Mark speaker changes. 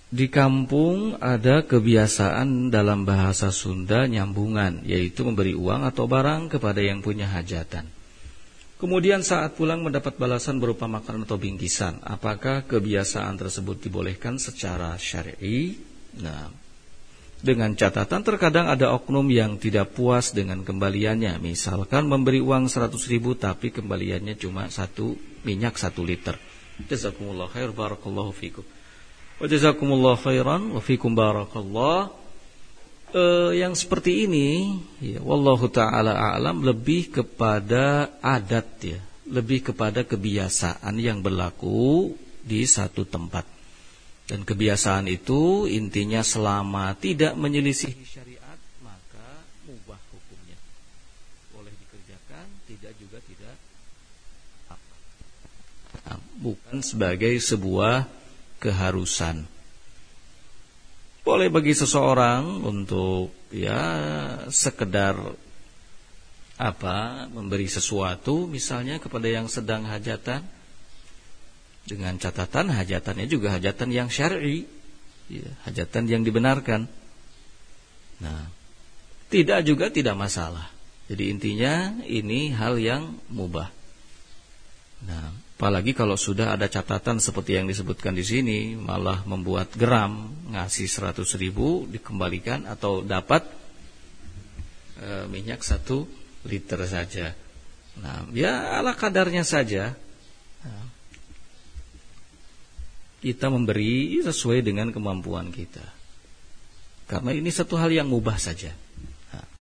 Speaker 1: Di kampung ada kebiasaan dalam bahasa Sunda nyambungan, yaitu memberi uang atau barang kepada yang punya hajatan. Kemudian saat pulang mendapat balasan berupa makanan atau bingkisan. Apakah kebiasaan tersebut dibolehkan secara syar'i? Nah, dengan catatan terkadang ada oknum yang tidak puas dengan kembaliannya. Misalkan memberi uang 100.000 tapi kembaliannya cuma minyak 1 liter. Jazakumullah khair, barakallahu fikum. Wa jazakumullah khairan wa fikum barakallah. Yang seperti ini ya, wallahu taala a'lam, lebih kepada adat ya, lebih kepada kebiasaan yang berlaku di satu tempat. Dan kebiasaan itu intinya selama tidak menyelisihi syariat maka mubah hukumnya. Boleh dikerjakan, tidak juga tidak apa. Nah, bukan sebagai sebuah keharusan. Boleh bagi seseorang untuk ya sekedar memberi sesuatu misalnya kepada yang sedang hajatan, dengan catatan hajatannya juga hajatan yang syar'i, ya, hajatan yang dibenarkan. Nah, tidak masalah. Jadi intinya ini hal yang mubah. Nah, apalagi kalau sudah ada catatan seperti yang disebutkan di sini, malah membuat geram, ngasih 100.000 dikembalikan atau dapat minyak 1 liter saja. Nah, ya ala kadarnya saja. Nah, kita memberi sesuai dengan kemampuan kita. Karena ini satu hal yang mubah saja.